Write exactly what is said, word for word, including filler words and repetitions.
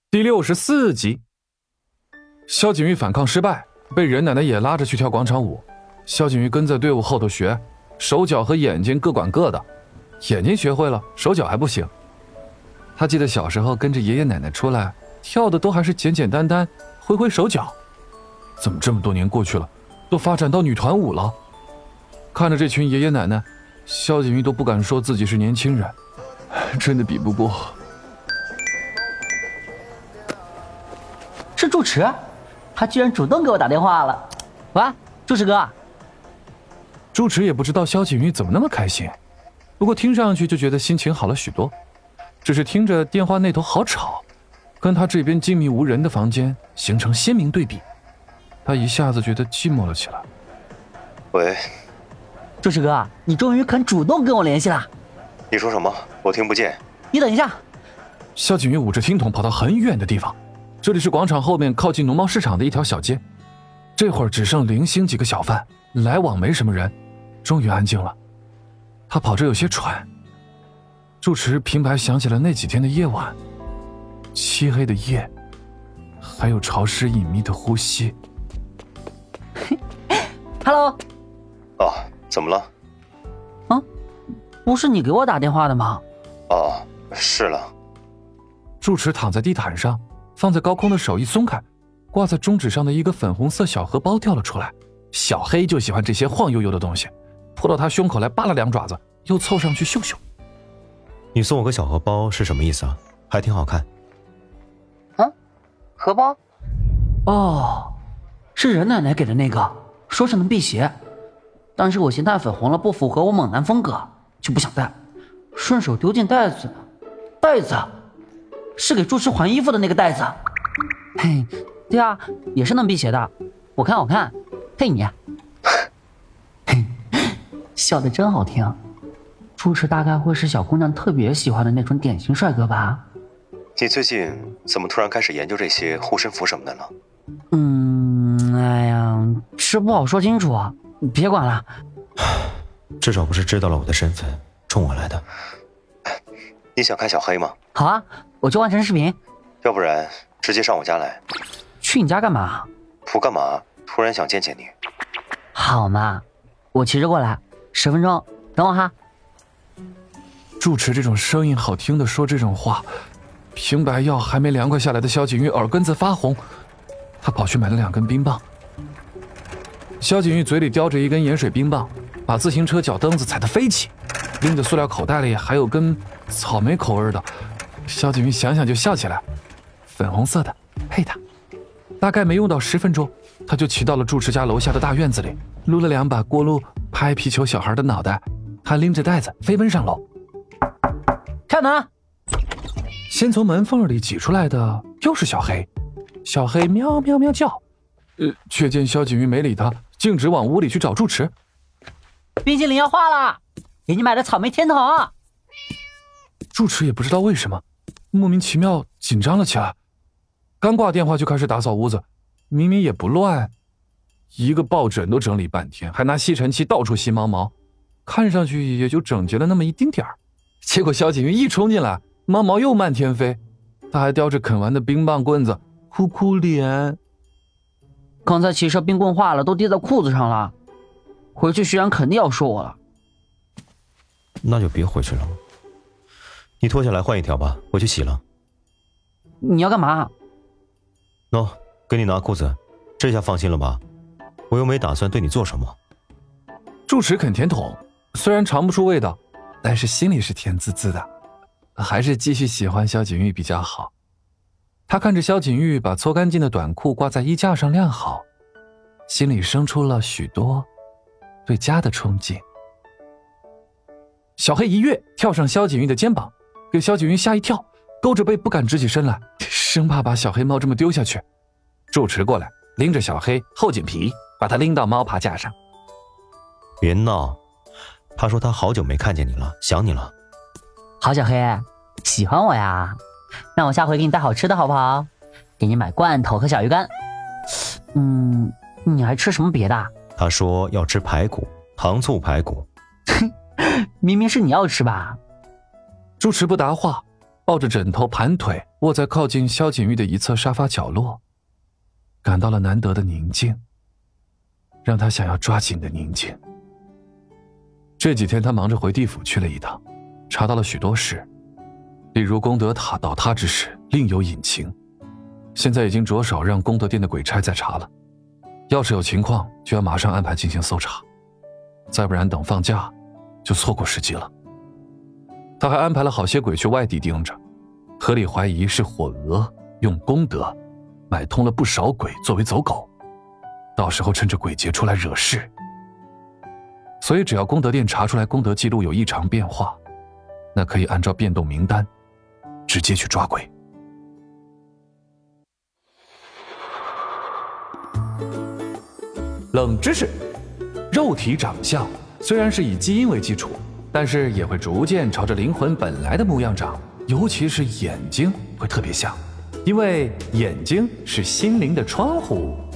第六十四集，萧景玉反抗失败，被任奶奶也拉着去跳广场舞。萧景玉跟在队伍后头学，手脚和眼睛各管各的，眼睛学会了，手脚还不行。他记得小时候跟着爷爷奶奶出来，跳的都还是简简单单，挥挥手脚。怎么这么多年过去了，都发展到女团舞了？看着这群爷爷奶奶，萧景玉都不敢说自己是年轻人，真的比不过。 是住持，他居然主动给我打电话了。喂，住持哥。 住持也不知道萧景玉怎么那么开心，不过听上去就觉得心情好了许多。只是听着电话那头好吵，跟他这边静谧无人的房间形成鲜明对比，他一下子觉得寂寞了起来。 喂， 住持哥，你终于肯主动跟我联系了。 你说什么？我听不见。 你等一下。 萧景玉捂着听筒跑到很远的地方，这里是广场后面靠近农贸市场的一条小街，这会儿只剩零星几个小贩，来往没什么人，终于安静了。他跑着有些喘。住持平白想起了那几天的夜晚，漆黑的夜，还有潮湿隐秘的呼吸。 Hello。 哦，怎么了？ 啊，不是你给我打电话的吗？ 哦，是了。 住持躺在地毯上，放在高空的手一松开，挂在中指上的一个粉红色小荷包掉了出来。小黑就喜欢这些晃悠悠的东西，扑到他胸口来扒了两爪子，又凑上去嗅嗅。 你送我个小荷包是什么意思啊？还挺好看。 啊，荷包？哦，是任奶奶给的那个，说是能辟邪，但是我嫌太粉红了，不符合我猛男风格，就不想戴，顺手丢进袋子。袋子是给住持还衣服的那个袋子。嘿，对啊，也是能辟邪的，我看好看，配你。嘿，笑得真好听。住持大概会是小姑娘特别喜欢的那种典型帅哥吧？ 你最近怎么突然开始研究这些护身符什么的了？ 嗯，哎呀，这不好说清楚，别管了。 至少不是知道了我的身份，冲我来的。 你想看小黑吗？ 好啊，我去完成视频。 要不然直接上我家来。 去你家干嘛？ 不干嘛，突然想见见你。 好嘛，我骑着过来，十分钟，等我哈。 住持这种声音好听的说这种话，平白药还没凉快下来的萧景玉耳根子发红，他跑去买了两根冰棒。萧景玉嘴里叼着一根盐水冰棒，把自行车脚蹬子踩得飞起，拎着塑料口袋里还有根草莓口味的。萧景玉想想就笑起来，粉红色的配它。大概没用到十分钟，他就骑到了住持家楼下的大院子里，撸了两把锅炉拍皮球小孩的脑袋，他拎着袋子飞奔上楼。 开门！ 先从门缝里挤出来的又是小黑，小黑喵喵喵叫，呃，却见萧景玉没理他，径直往屋里去找住持。 冰淇淋要化了，给你买的草莓甜筒。 住持也不知道为什么，莫名其妙紧张了起来，刚挂电话就开始打扫屋子，明明也不乱，一个抱枕都整理半天，还拿吸尘器到处吸毛毛，看上去也就整洁了那么一丁点儿。结果萧景玉一冲进来，毛毛又漫天飞，他还叼着啃完的冰棒棍子，哭哭脸。 刚才骑车冰棍化了，都滴在裤子上了，回去徐然肯定要说我了。 那就别回去了，你脱下来换一条吧，我去洗了。 你要干嘛？ 喏，给你拿裤子，这下放心了吧？我又没打算对你做什么。 住持啃甜筒，虽然尝不出味道，但是心里是甜滋滋的，还是继续喜欢萧景玉比较好。他看着萧景玉把搓干净的短裤挂在衣架上晾好，心里生出了许多对家的憧憬。小黑一跃跳上萧景玉的肩膀，给萧景玉吓一跳，勾着背不敢直起身来，生怕把小黑猫这么丢下去。住持过来拎着小黑后颈皮，把他拎到猫爬架上。 别闹，他说他好久没看见你了，想你了。 好小黑，喜欢我呀？那我下回给你带好吃的好不好？给你买罐头和小鱼干。嗯，你还吃什么别的？ 他说要吃排骨，糖醋排骨。 明明是你要吃吧？ 住持不答话， 抱着枕头盘腿卧在靠近萧景玉的一侧沙发角落，感到了难得的宁静，让他想要抓紧的宁静。这几天他忙着回地府去了一趟，查到了许多事，例如功德塔倒塌之事另有隐情，现在已经着手让功德殿的鬼差在查了，要是有情况就要马上安排进行搜查，再不然等放假就错过时机了。他还安排了好些鬼去外地盯着，合理怀疑是火鹅用功德买通了不少鬼作为走狗，到时候趁着鬼节出来惹事。所以只要功德殿查出来功德记录有异常变化，那可以按照变动名单直接去抓鬼。冷知识：肉体长相虽然是以基因为基础，但是也会逐渐朝着灵魂本来的模样长，尤其是眼睛会特别像，因为眼睛是心灵的窗户。